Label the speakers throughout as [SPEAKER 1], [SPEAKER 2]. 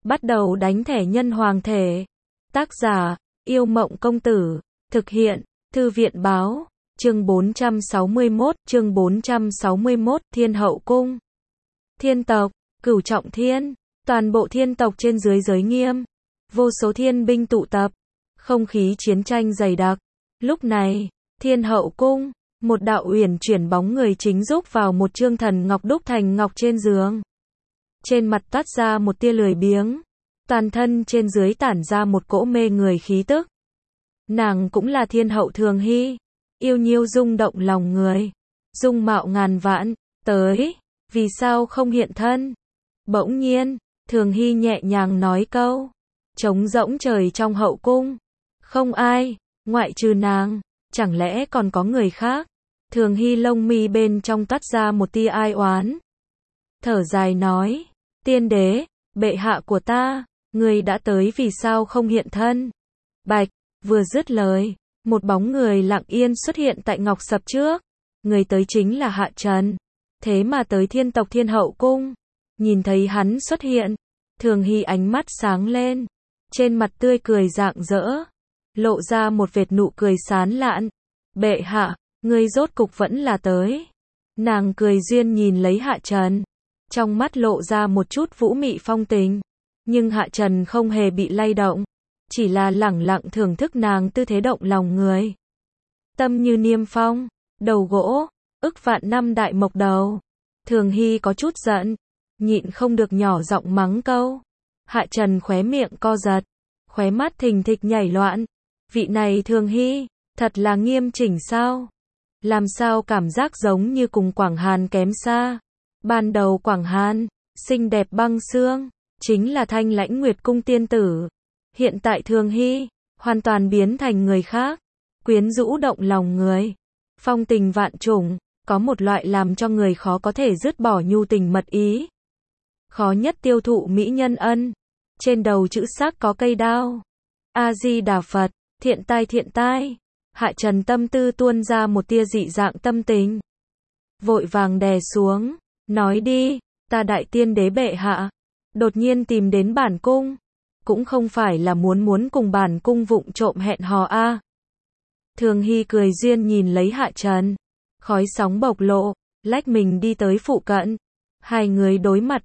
[SPEAKER 1] bắt đầu đánh thẻ nhân hoàng thể. Tác giả, Yêu Mộng Công Tử. Thực hiện, Thư viện Báo. Chương 461, Thiên Hậu Cung. Thiên tộc, Cửu Trọng Thiên, toàn bộ thiên tộc trên dưới giới nghiêm. Vô số thiên binh tụ tập, không khí chiến tranh dày đặc. Lúc này, Thiên Hậu Cung, một đạo uyển chuyển bóng người chính rúc vào một trương thần ngọc đúc thành ngọc trên giường. Trên mặt toát ra một tia lười biếng, toàn thân trên dưới tản ra một cỗ mê người khí tức. Nàng cũng là thiên hậu Thường Hy, yêu nhiêu rung động lòng người, dung mạo ngàn vạn, tới, vì sao không hiện thân? Bỗng nhiên, Thường Hy nhẹ nhàng nói câu, trống rỗng trời trong hậu cung, không ai, ngoại trừ nàng, chẳng lẽ còn có người khác? Thường Hy lông mi bên trong toát ra một tia ai oán. Thở dài nói, tiên đế, bệ hạ của ta, người đã tới vì sao không hiện thân? Bạch, vừa dứt lời, một bóng người lặng yên xuất hiện tại ngọc sập trước. Người tới chính là Hạ Trần. Thế mà tới thiên tộc Thiên Hậu Cung. Nhìn thấy hắn xuất hiện, Thường Hy ánh mắt sáng lên. Trên mặt tươi cười rạng rỡ, lộ ra một vệt nụ cười sán lạn. Bệ hạ, ngươi rốt cục vẫn là tới. Nàng cười duyên nhìn lấy Hạ Trần, trong mắt lộ ra một chút vũ mị phong tình. Nhưng Hạ Trần không hề bị lay động, chỉ là lẳng lặng thưởng thức nàng tư thế động lòng người. Tâm như niêm phong, đầu gỗ, ức vạn năm đại mộc đầu. Thường Hy có chút giận, nhịn không được nhỏ giọng mắng câu. Hạ Trần khóe miệng co giật, khóe mắt thình thịch nhảy loạn. Vị này Thường Hy, thật là nghiêm chỉnh sao? Làm sao cảm giác giống như cùng Quảng Hàn kém xa? Ban đầu Quảng Hàn, xinh đẹp băng xương, chính là Thanh Lãnh Nguyệt Cung tiên tử. Hiện tại Thường Hy, hoàn toàn biến thành người khác, quyến rũ động lòng người, phong tình vạn trùng, có một loại làm cho người khó có thể dứt bỏ nhu tình mật ý. Khó nhất tiêu thụ mỹ nhân ân, trên đầu chữ sắc có cây đao. A-di-đà Phật, thiện tai. Hạ Trần tâm tư tuôn ra một tia dị dạng tâm tình. Vội vàng đè xuống, nói đi, ta đại tiên đế bệ hạ, đột nhiên tìm đến bản cung. Cũng không phải là muốn cùng bản cung vụng trộm hẹn hò a. Thường Hy cười duyên nhìn lấy Hạ Trần, khói sóng bộc lộ, lách mình đi tới phụ cận. Hai người đối mặt,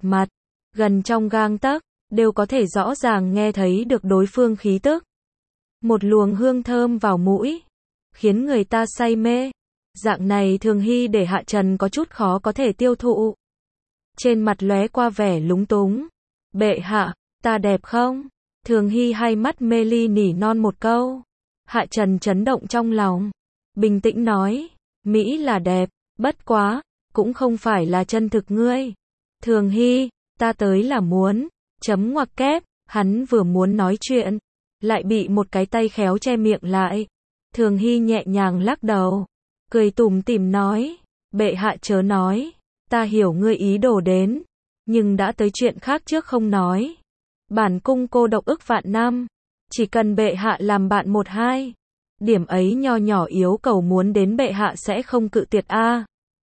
[SPEAKER 1] gần trong gang tấc, đều có thể rõ ràng nghe thấy được đối phương khí tức. Một luồng hương thơm vào mũi, khiến người ta say mê. Dạng này Thường Hy để Hạ Trần có chút khó có thể tiêu thụ. Trên mặt lóe qua vẻ lúng túng. Bệ hạ, ta đẹp không? Thường Hy hai mắt mê ly nỉ non một câu. Hạ Trần chấn động trong lòng, bình tĩnh nói, Mỹ là đẹp, bất quá, cũng không phải là chân thực ngươi. Thường Hy, ta tới là muốn, chấm ngoặc kép, hắn vừa muốn nói chuyện, lại bị một cái tay khéo che miệng lại. Thường Hy nhẹ nhàng lắc đầu, cười tủm tỉm nói, bệ hạ chớ nói, ta hiểu ngươi ý đồ đến, nhưng đã tới chuyện khác trước không nói. Bản cung cô độc ức vạn năm, chỉ cần bệ hạ làm bạn một hai, điểm ấy nho nhỏ yếu cầu muốn đến bệ hạ sẽ không cự tuyệt a.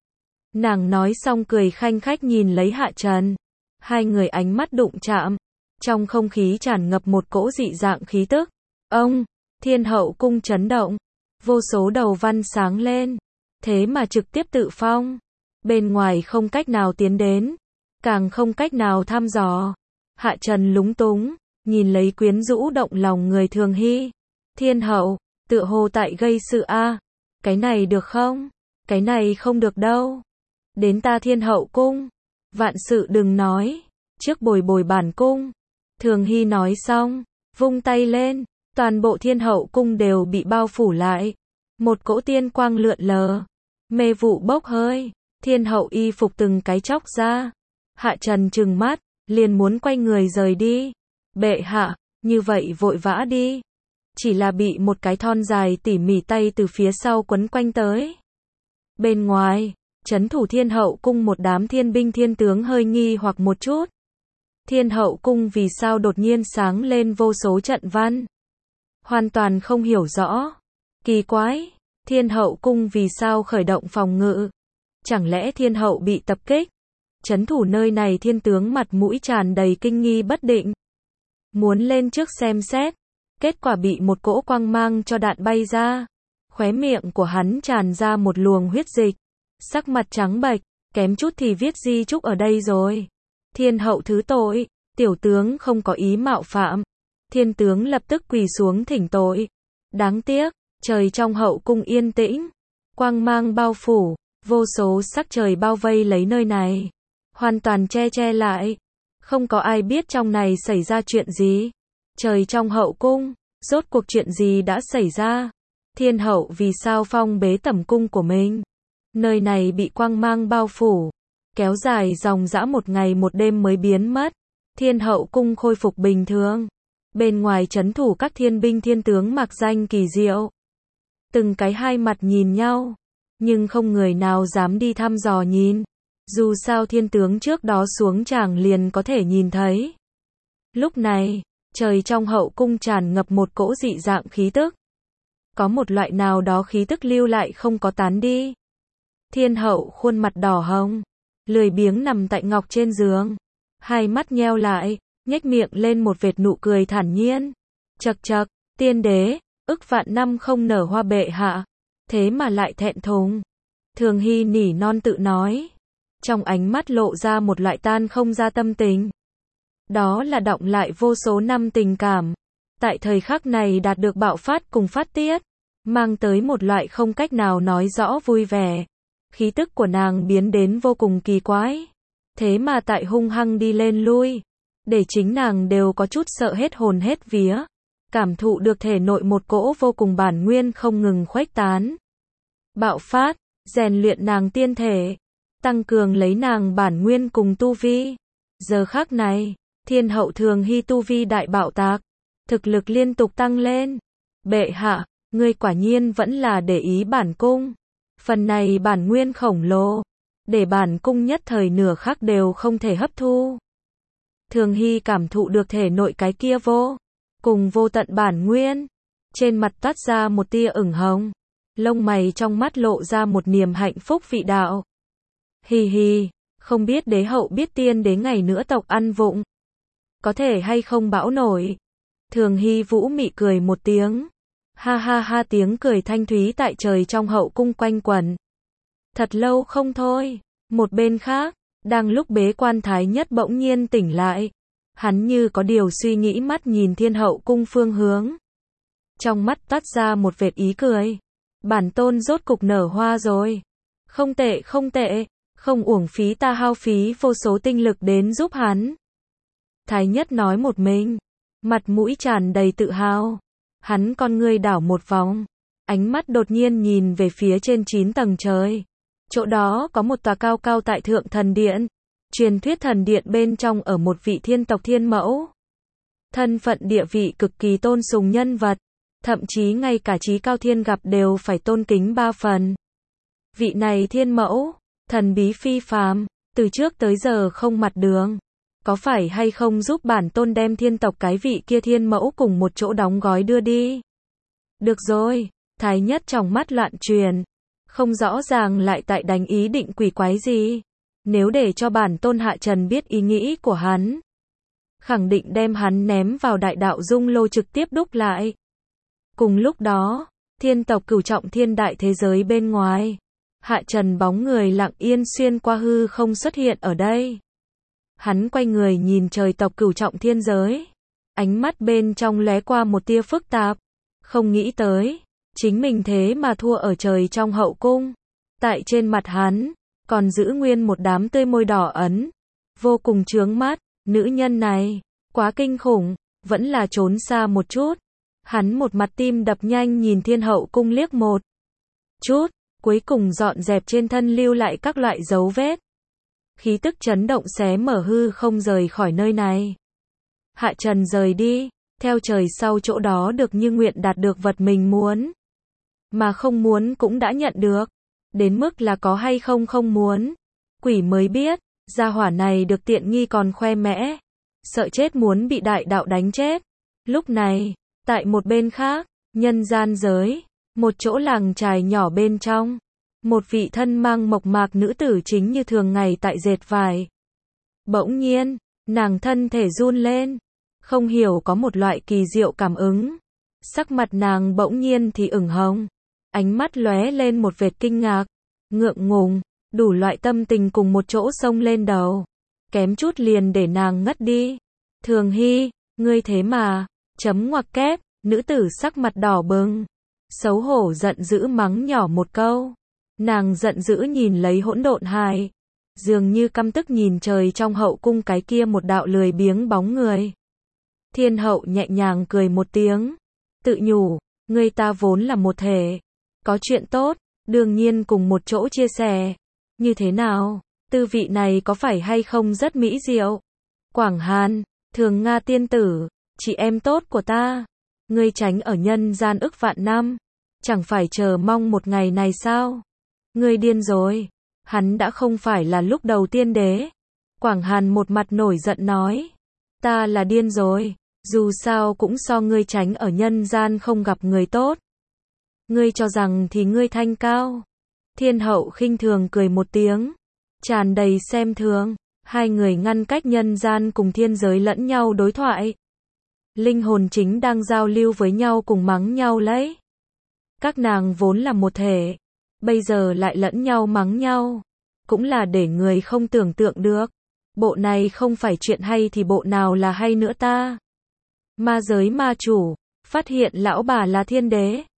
[SPEAKER 1] Nàng nói xong cười khanh khách nhìn lấy Hạ Trần, hai người ánh mắt đụng chạm, trong không khí tràn ngập một cỗ dị dạng khí tức. Ông, Thiên Hậu Cung chấn động, vô số đầu văn sáng lên, thế mà trực tiếp tự phong, bên ngoài không cách nào tiến đến, càng không cách nào thăm dò. Hạ Trần lúng túng, nhìn lấy quyến rũ động lòng người Thường Hy. Thiên hậu, tựa hồ tại gây sự a. Cái này được không? Cái này không được đâu. Đến ta Thiên Hậu Cung, vạn sự đừng nói, trước bồi bản cung. Thường Hy nói xong, vung tay lên, toàn bộ Thiên Hậu Cung đều bị bao phủ lại. Một cỗ tiên quang lượn lờ, mê vụ bốc hơi, Thiên Hậu y phục từng cái chóc ra. Hạ Trần trừng mắt, liền muốn quay người rời đi. Bệ hạ, như vậy vội vã đi. Chỉ là bị một cái thon dài tỉ mỉ tay từ phía sau quấn quanh tới. Bên ngoài, trấn thủ Thiên Hậu Cung một đám thiên binh thiên tướng hơi nghi hoặc một chút. Thiên Hậu Cung vì sao đột nhiên sáng lên vô số trận văn? Hoàn toàn không hiểu rõ. Kỳ quái, Thiên Hậu Cung vì sao khởi động phòng ngự? Chẳng lẽ Thiên Hậu bị tập kích? Trấn thủ nơi này thiên tướng mặt mũi tràn đầy kinh nghi bất định. muốn lên trước xem xét, kết quả bị một cỗ quang mang cho đạn bay ra. Khóe miệng của hắn tràn ra một luồng huyết dịch, sắc mặt trắng bệch, kém chút thì viết di chúc ở đây rồi. Thiên hậu thứ tội, tiểu tướng không có ý mạo phạm. Thiên tướng lập tức quỳ xuống thỉnh tội. Đáng tiếc, trời trong hậu cung yên tĩnh, quang mang bao phủ, vô số sắc trời bao vây lấy nơi này, hoàn toàn che lại. Không có ai biết trong này xảy ra chuyện gì. Trời trong hậu cung, rốt cuộc chuyện gì đã xảy ra? Thiên hậu vì sao phong bế tẩm cung của mình? Nơi này bị quang mang bao phủ, kéo dài dòng dã một ngày một đêm mới biến mất. Thiên hậu cung khôi phục bình thường. Bên ngoài trấn thủ các thiên binh thiên tướng mặc danh kỳ diệu. Từng cái hai mặt nhìn nhau, nhưng không người nào dám đi thăm dò nhìn. Dù sao thiên tướng trước đó xuống tràng liền có thể nhìn thấy. Lúc này, trời trong hậu cung tràn ngập một cỗ dị dạng khí tức. Có một loại nào đó khí tức lưu lại không có tán đi. Thiên hậu khuôn mặt đỏ hồng, lười biếng nằm tại ngọc trên giường, hai mắt nheo lại, nhếch miệng lên một vệt nụ cười thản nhiên. Chậc chậc, tiên đế, ức vạn năm không nở hoa bệ hạ, thế mà lại thẹn thùng. Thường Hy nỉ non tự nói, trong ánh mắt lộ ra một loại tan không ra tâm tình. Đó là đọng lại vô số năm tình cảm, tại thời khắc này đạt được bạo phát cùng phát tiết, mang tới một loại không cách nào nói rõ vui vẻ. Khí tức của nàng biến đến vô cùng kỳ quái, thế mà tại hung hăng đi lên lui, để chính nàng đều có chút sợ hết hồn hết vía, cảm thụ được thể nội một cỗ vô cùng bản nguyên không ngừng khuếch tán. Bạo phát, rèn luyện nàng tiên thể, tăng cường lấy nàng bản nguyên cùng tu vi. Giờ khắc này, thiên hậu Thường Hy tu vi đại bạo tạc, thực lực liên tục tăng lên. Bệ hạ, ngươi quả nhiên vẫn là để ý bản cung. Phần này bản nguyên khổng lồ, để bản cung nhất thời nửa khắc đều không thể hấp thu. Thường Hy cảm thụ được thể nội cái kia cùng vô tận bản nguyên, trên mặt toát ra một tia ửng hồng, lông mày trong mắt lộ ra một niềm hạnh phúc vị đạo. Hì hì, không biết đế hậu biết tiên đế ngày nữa tộc ăn vụng, có thể hay không bão nổi. Thường Hy vũ mị cười một tiếng, ha ha ha, tiếng cười thanh thúy tại trời trong hậu cung quanh quẩn. Thật lâu không thôi. Một bên khác, đang lúc bế quan Thái Nhất bỗng nhiên tỉnh lại. Hắn như có điều suy nghĩ, mắt nhìn thiên hậu cung phương hướng. Trong mắt toát ra một vệt ý cười. Bản tôn rốt cục nở hoa rồi. Không tệ, không tệ, không uổng phí ta hao phí vô số tinh lực đến giúp hắn. Thái Nhất nói một mình, mặt mũi tràn đầy tự hào. Hắn con ngươi đảo một vòng, ánh mắt đột nhiên nhìn về phía trên 9 tầng trời. Chỗ đó có một tòa cao cao tại thượng thần điện. Truyền thuyết thần điện bên trong ở một vị thiên tộc thiên mẫu. Thân phận địa vị cực kỳ tôn sùng nhân vật. Thậm chí ngay cả Chí Cao Thiên gặp đều phải tôn kính 3 phần. Vị này thiên mẫu, thần bí phi phàm, từ trước tới giờ không mặt đường. Có phải hay không giúp bản tôn đem thiên tộc cái vị kia thiên mẫu cùng một chỗ đóng gói đưa đi? Được rồi, Thái Nhất trong mắt loạn truyền. Không rõ ràng lại tại đánh ý định quỷ quái gì. Nếu để cho bản tôn Hạ Trần biết ý nghĩ của hắn, khẳng định đem hắn ném vào đại đạo dung lô trực tiếp đúc lại. Cùng lúc đó, thiên tộc Cửu Trọng Thiên đại thế giới bên ngoài, Hạ Trần bóng người lặng yên xuyên qua hư không xuất hiện ở đây. Hắn quay người nhìn trời tộc Cửu Trọng Thiên giới, ánh mắt bên trong lóe qua một tia phức tạp, không nghĩ tới, chính mình thế mà thua ở trời trong hậu cung. Tại trên mặt hắn, còn giữ nguyên một đám tươi môi đỏ ấn, vô cùng chướng mắt. Nữ nhân này, quá kinh khủng, vẫn là trốn xa một chút. Hắn một mặt tim đập nhanh nhìn thiên hậu cung liếc một chút, cuối cùng dọn dẹp trên thân lưu lại các loại dấu vết. Khí tức chấn động xé mở hư không rời khỏi nơi này. Hạ Trần rời đi, theo trời sau chỗ đó được như nguyện đạt được vật mình muốn. Mà không muốn cũng đã nhận được. Đến mức là có hay không không muốn, quỷ mới biết. Gia hỏa này được tiện nghi còn khoe mẽ, sợ chết muốn bị đại đạo đánh chết. Lúc này, tại một bên khác, nhân gian giới, một chỗ làng trài nhỏ bên trong, một vị thân mang mộc mạc nữ tử chính như thường ngày tại dệt vải. Bỗng nhiên, nàng thân thể run lên, không hiểu có một loại kỳ diệu cảm ứng. Sắc mặt nàng bỗng nhiên thì ửng hồng, ánh mắt lóe lên một vệt kinh ngạc, ngượng ngùng, đủ loại tâm tình cùng một chỗ xông lên đầu, kém chút liền để nàng ngất đi. Thường Hy, ngươi thế mà, chấm ngoặc kép, nữ tử sắc mặt đỏ bừng, xấu hổ giận dữ mắng nhỏ một câu. Nàng giận dữ nhìn lấy Hỗn Độn Hải, dường như căm tức nhìn trời trong hậu cung cái kia một đạo lười biếng bóng người. Thiên hậu nhẹ nhàng cười một tiếng, tự nhủ, người ta vốn là một thể, có chuyện tốt, đương nhiên cùng một chỗ chia sẻ. Như thế nào, tư vị này có phải hay không rất mỹ diệu? Quảng Hàn, Thường Nga tiên tử, chị em tốt của ta, ngươi tránh ở nhân gian ức vạn năm, chẳng phải chờ mong một ngày này sao? Ngươi điên rồi, hắn đã không phải là lúc đầu tiên đế. Quảng Hàn một mặt nổi giận nói, ta là điên rồi, dù sao cũng so ngươi tránh ở nhân gian không gặp người tốt. Ngươi cho rằng thì ngươi thanh cao. Thiên hậu khinh thường cười một tiếng, tràn đầy xem thường. Hai người ngăn cách nhân gian cùng thiên giới lẫn nhau đối thoại. Linh hồn chính đang giao lưu với nhau cùng mắng nhau lấy. Các nàng vốn là một thể, bây giờ lại lẫn nhau mắng nhau, cũng là để người không tưởng tượng được. Bộ này không phải chuyện hay thì bộ nào là hay nữa ta? Ma giới ma chủ, phát hiện lão bà là thiên đế.